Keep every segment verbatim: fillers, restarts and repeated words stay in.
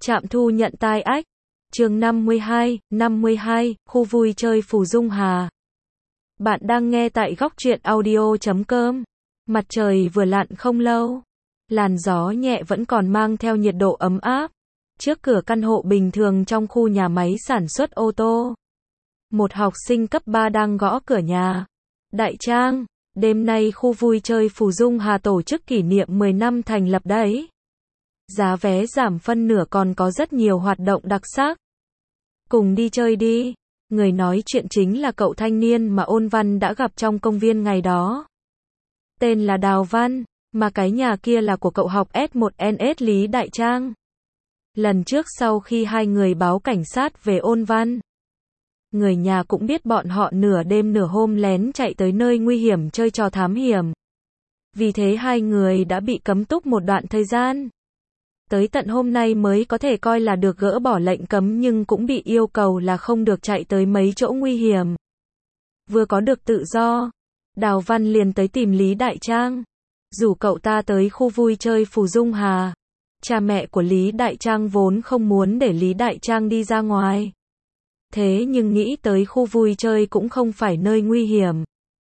Trạm thu nhận tai ách. Chương năm mươi hai, năm mươi hai, khu vui chơi Phù Dung Hà. Bạn đang nghe tại góc truyện audio chấm com. Mặt trời vừa lặn không lâu. Làn gió nhẹ vẫn còn mang theo nhiệt độ ấm áp. Trước cửa căn hộ bình thường trong khu nhà máy sản xuất ô tô. Một học sinh cấp ba đang gõ cửa nhà. Đại Trang, đêm nay khu vui chơi Phù Dung Hà tổ chức kỷ niệm mười năm thành lập đấy. Giá vé giảm phân nửa còn có rất nhiều hoạt động đặc sắc. Cùng đi chơi đi. Người nói chuyện chính là cậu thanh niên mà Ôn Văn đã gặp trong công viên ngày đó. Tên là Đào Văn, mà cái nhà kia là của cậu học S một N S Lý Đại Trang. Lần trước sau khi hai người báo cảnh sát về Ôn Văn, người nhà cũng biết bọn họ nửa đêm nửa hôm lén chạy tới nơi nguy hiểm chơi trò thám hiểm. Vì thế hai người đã bị cấm túc một đoạn thời gian. Tới tận hôm nay mới có thể coi là được gỡ bỏ lệnh cấm, nhưng cũng bị yêu cầu là không được chạy tới mấy chỗ nguy hiểm. Vừa có được tự do, Đào Văn liền tới tìm Lý Đại Trang, rủ cậu ta tới khu vui chơi Phù Dung Hà. Cha mẹ của Lý Đại Trang vốn không muốn để Lý Đại Trang đi ra ngoài. Thế nhưng nghĩ tới khu vui chơi cũng không phải nơi nguy hiểm.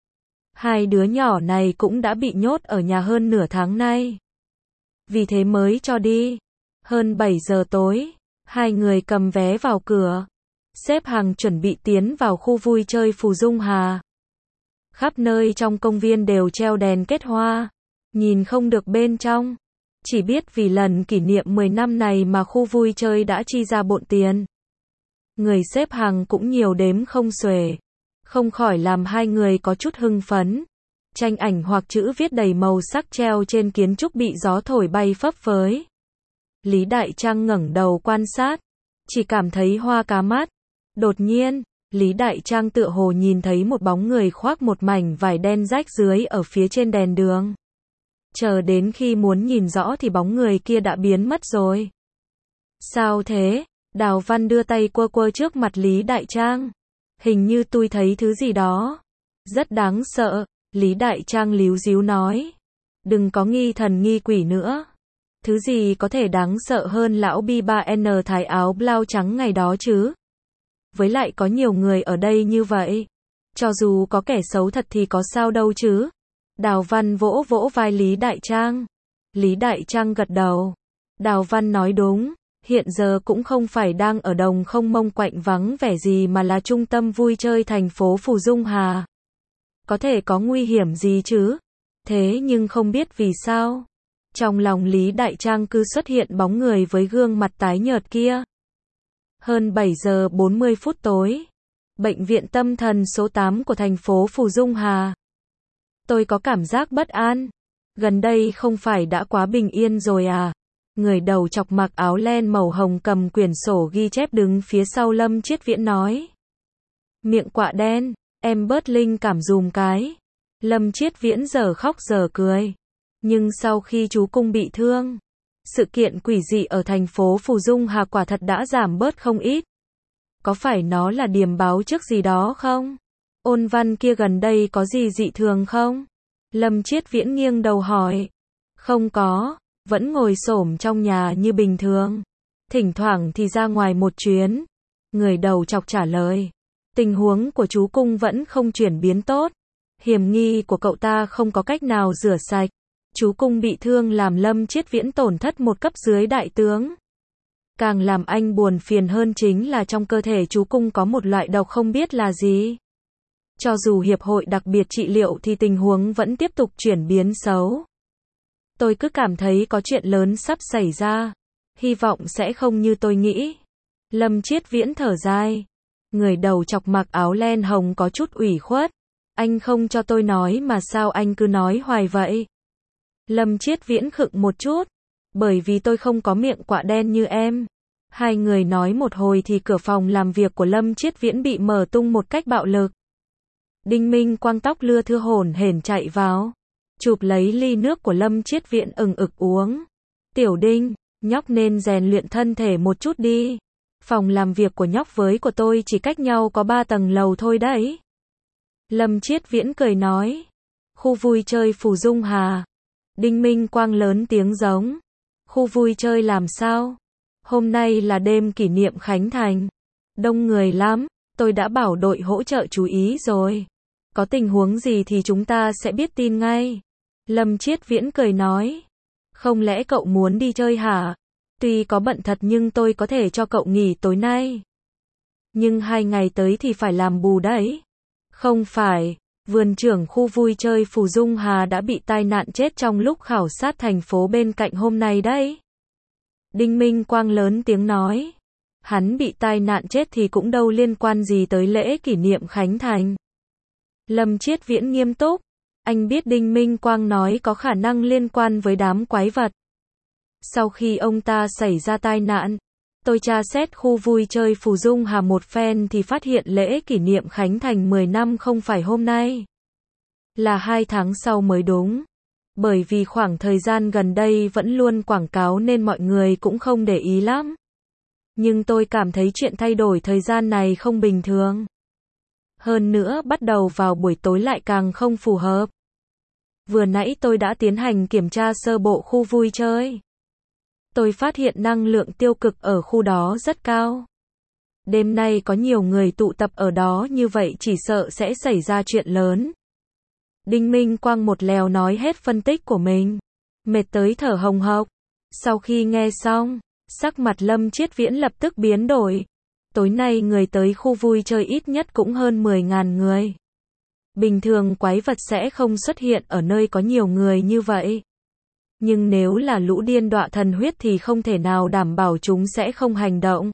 Hai đứa nhỏ này cũng đã bị nhốt ở nhà hơn nửa tháng nay. Vì thế mới cho đi. Hơn bảy giờ tối, hai người cầm vé vào cửa, xếp hàng chuẩn bị tiến vào khu vui chơi Phù Dung Hà. Khắp nơi trong công viên đều treo đèn kết hoa, nhìn không được bên trong. Chỉ biết vì lần kỷ niệm mười năm này mà khu vui chơi đã chi ra bộn tiền. Người xếp hàng cũng nhiều đếm không xuể, không khỏi làm hai người có chút hưng phấn. Tranh ảnh hoặc chữ viết đầy màu sắc treo trên kiến trúc bị gió thổi bay phấp phới. Lý Đại Trang ngẩng đầu quan sát, chỉ cảm thấy hoa cá mắt. Đột nhiên, Lý Đại Trang tựa hồ nhìn thấy một bóng người khoác một mảnh vải đen rách rưới ở phía trên đèn đường. Chờ đến khi muốn nhìn rõ thì bóng người kia đã biến mất rồi. Sao thế? Đào Văn đưa tay quơ quơ trước mặt Lý Đại Trang. Hình như tôi thấy thứ gì đó rất đáng sợ. Lý Đại Trang líu díu nói. Đừng có nghi thần nghi quỷ nữa. Thứ gì có thể đáng sợ hơn lão Bi ba N thái áo blau trắng ngày đó chứ? Với lại có nhiều người ở đây như vậy. Cho dù có kẻ xấu thật thì có sao đâu chứ? Đào Văn vỗ vỗ vai Lý Đại Trang. Lý Đại Trang gật đầu. Đào Văn nói đúng. Hiện giờ cũng không phải đang ở đồng không mông quạnh vắng vẻ gì mà là trung tâm vui chơi thành phố Phù Dung Hà. Có thể có nguy hiểm gì chứ? Thế nhưng không biết vì sao, trong lòng Lý Đại Trang cứ xuất hiện bóng người với gương mặt tái nhợt kia. Hơn bảy giờ bốn mươi phút tối. Bệnh viện tâm thần số tám của thành phố Phù Dung Hà. Tôi có cảm giác bất an. Gần đây không phải đã quá bình yên rồi à? Người đầu chọc mặc áo len màu hồng cầm quyển sổ ghi chép đứng phía sau Lâm Chiết Viễn nói. Miệng quạ đen, em bớt linh cảm dùm cái. Lâm Chiết Viễn giờ khóc giờ cười. Nhưng sau khi chú Cung bị thương, sự kiện quỷ dị ở thành phố Phù Dung Hà quả thật đã giảm bớt không ít. Có phải nó là điềm báo trước gì đó không? Ôn Văn kia gần đây có gì dị thường không? Lâm Chiết Viễn nghiêng đầu hỏi. Không có, vẫn ngồi xổm trong nhà như bình thường. Thỉnh thoảng thì ra ngoài một chuyến. Người đầu chọc trả lời. Tình huống của chú Cung vẫn không chuyển biến tốt. Hiểm nghi của cậu ta không có cách nào rửa sạch. Chú Cung bị thương làm Lâm Chiết Viễn tổn thất một cấp dưới đại tướng. Càng làm anh buồn phiền hơn chính là trong cơ thể chú Cung có một loại độc không biết là gì. Cho dù hiệp hội đặc biệt trị liệu thì tình huống vẫn tiếp tục chuyển biến xấu. Tôi cứ cảm thấy có chuyện lớn sắp xảy ra. Hy vọng sẽ không như tôi nghĩ. Lâm Chiết Viễn thở dài. Người đầu chọc mặc áo len hồng có chút ủy khuất. Anh không cho tôi nói mà sao anh cứ nói hoài vậy? Lâm Chiết Viễn khựng một chút. Bởi vì tôi không có miệng quạ đen như em. Hai người nói một hồi thì cửa phòng làm việc của Lâm Chiết Viễn bị mở tung một cách bạo lực. Đinh Minh Quang tóc lưa thưa hổn hển chạy vào, chụp lấy ly nước của Lâm Chiết Viễn ừng ực uống. Tiểu Đinh, nhóc nên rèn luyện thân thể một chút đi. Phòng làm việc của nhóc với của tôi chỉ cách nhau có ba tầng lầu thôi đấy. Lâm Chiết Viễn cười nói. Khu vui chơi Phù Dung Hà. Đinh Minh Quang lớn tiếng giống. Khu vui chơi làm sao? Hôm nay là đêm kỷ niệm Khánh Thành. Đông người lắm, tôi đã bảo đội hỗ trợ chú ý rồi. Có tình huống gì thì chúng ta sẽ biết tin ngay. Lâm Chiết Viễn cười nói. Không lẽ cậu muốn đi chơi hả? Tuy có bận thật nhưng tôi có thể cho cậu nghỉ tối nay. Nhưng hai ngày tới thì phải làm bù đấy. Không phải, vườn trưởng khu vui chơi Phù Dung Hà đã bị tai nạn chết trong lúc khảo sát thành phố bên cạnh hôm nay đấy. Đinh Minh Quang lớn tiếng nói. Hắn bị tai nạn chết thì cũng đâu liên quan gì tới lễ kỷ niệm Khánh Thành. Lâm Chiết Viễn nghiêm túc. Anh biết Đinh Minh Quang nói có khả năng liên quan với đám quái vật. Sau khi ông ta xảy ra tai nạn, tôi tra xét khu vui chơi Phù Dung Hà một phen thì phát hiện lễ kỷ niệm Khánh Thành mười năm không phải hôm nay. Là hai tháng sau mới đúng. Bởi vì khoảng thời gian gần đây vẫn luôn quảng cáo nên mọi người cũng không để ý lắm. Nhưng tôi cảm thấy chuyện thay đổi thời gian này không bình thường. Hơn nữa bắt đầu vào buổi tối lại càng không phù hợp. Vừa nãy tôi đã tiến hành kiểm tra sơ bộ khu vui chơi. Tôi phát hiện năng lượng tiêu cực ở khu đó rất cao. Đêm nay có nhiều người tụ tập ở đó như vậy chỉ sợ sẽ xảy ra chuyện lớn. Đinh Minh Quang một lèo nói hết phân tích của mình. Mệt tới thở hồng hộc. Sau khi nghe xong, sắc mặt Lâm Chiết Viễn lập tức biến đổi. Tối nay người tới khu vui chơi ít nhất cũng hơn mười nghìn người. Bình thường quái vật sẽ không xuất hiện ở nơi có nhiều người như vậy. Nhưng nếu là lũ điên đọa thần huyết thì không thể nào đảm bảo chúng sẽ không hành động.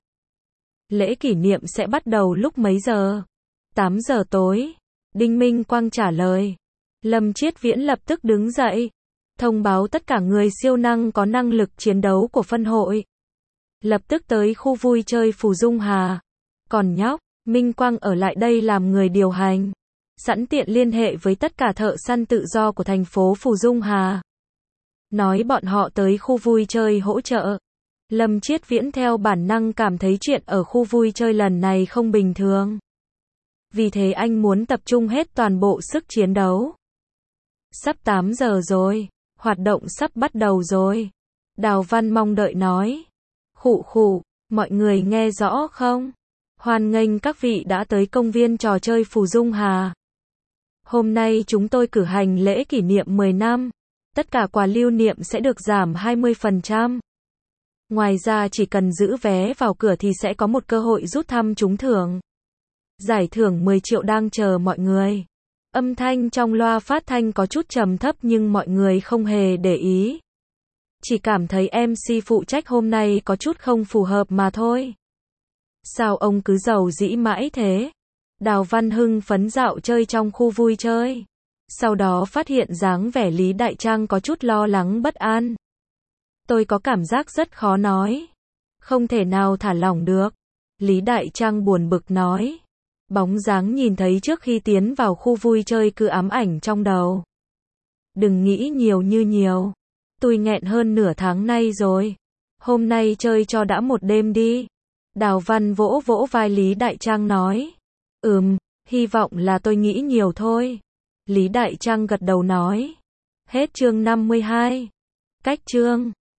Lễ kỷ niệm sẽ bắt đầu lúc mấy giờ? tám giờ tối. Đinh Minh Quang trả lời. Lâm Chiết Viễn lập tức đứng dậy. Thông báo tất cả người siêu năng có năng lực chiến đấu của phân hội. Lập tức tới khu vui chơi Phù Dung Hà. Còn nhóc, Minh Quang ở lại đây làm người điều hành. Sẵn tiện liên hệ với tất cả thợ săn tự do của thành phố Phù Dung Hà. Nói bọn họ tới khu vui chơi hỗ trợ. Lâm Chiết Viễn theo bản năng cảm thấy chuyện ở khu vui chơi lần này không bình thường. Vì thế anh muốn tập trung hết toàn bộ sức chiến đấu. Sắp tám giờ rồi, hoạt động sắp bắt đầu rồi. Đào Văn mong đợi nói. Khụ khụ, mọi người nghe rõ không? Hoan nghênh các vị đã tới công viên trò chơi Phù Dung Hà. Hôm nay chúng tôi cử hành lễ kỷ niệm mười năm. Tất cả quà lưu niệm sẽ được giảm hai mươi phần trăm. Ngoài ra chỉ cần giữ vé vào cửa thì sẽ có một cơ hội rút thăm trúng thưởng. Giải thưởng mười triệu đang chờ mọi người. Âm thanh trong loa phát thanh có chút trầm thấp nhưng mọi người không hề để ý. Chỉ cảm thấy em xê phụ trách hôm nay có chút không phù hợp mà thôi. Sao ông cứ giàu dĩ mãi thế? Đào Văn hưng phấn dạo chơi trong khu vui chơi. Sau đó phát hiện dáng vẻ Lý Đại Trang có chút lo lắng bất an. Tôi có cảm giác rất khó nói. Không thể nào thả lỏng được. Lý Đại Trang buồn bực nói. Bóng dáng nhìn thấy trước khi tiến vào khu vui chơi cứ ám ảnh trong đầu. Đừng nghĩ nhiều như nhiều. Tôi nghẹn hơn nửa tháng nay rồi. Hôm nay chơi cho đã một đêm đi. Đào Văn vỗ vỗ vai Lý Đại Trang nói. Ừm, hy vọng là tôi nghĩ nhiều thôi. Lý Đại Trang gật đầu nói. Hết chương năm mươi hai. Cách chương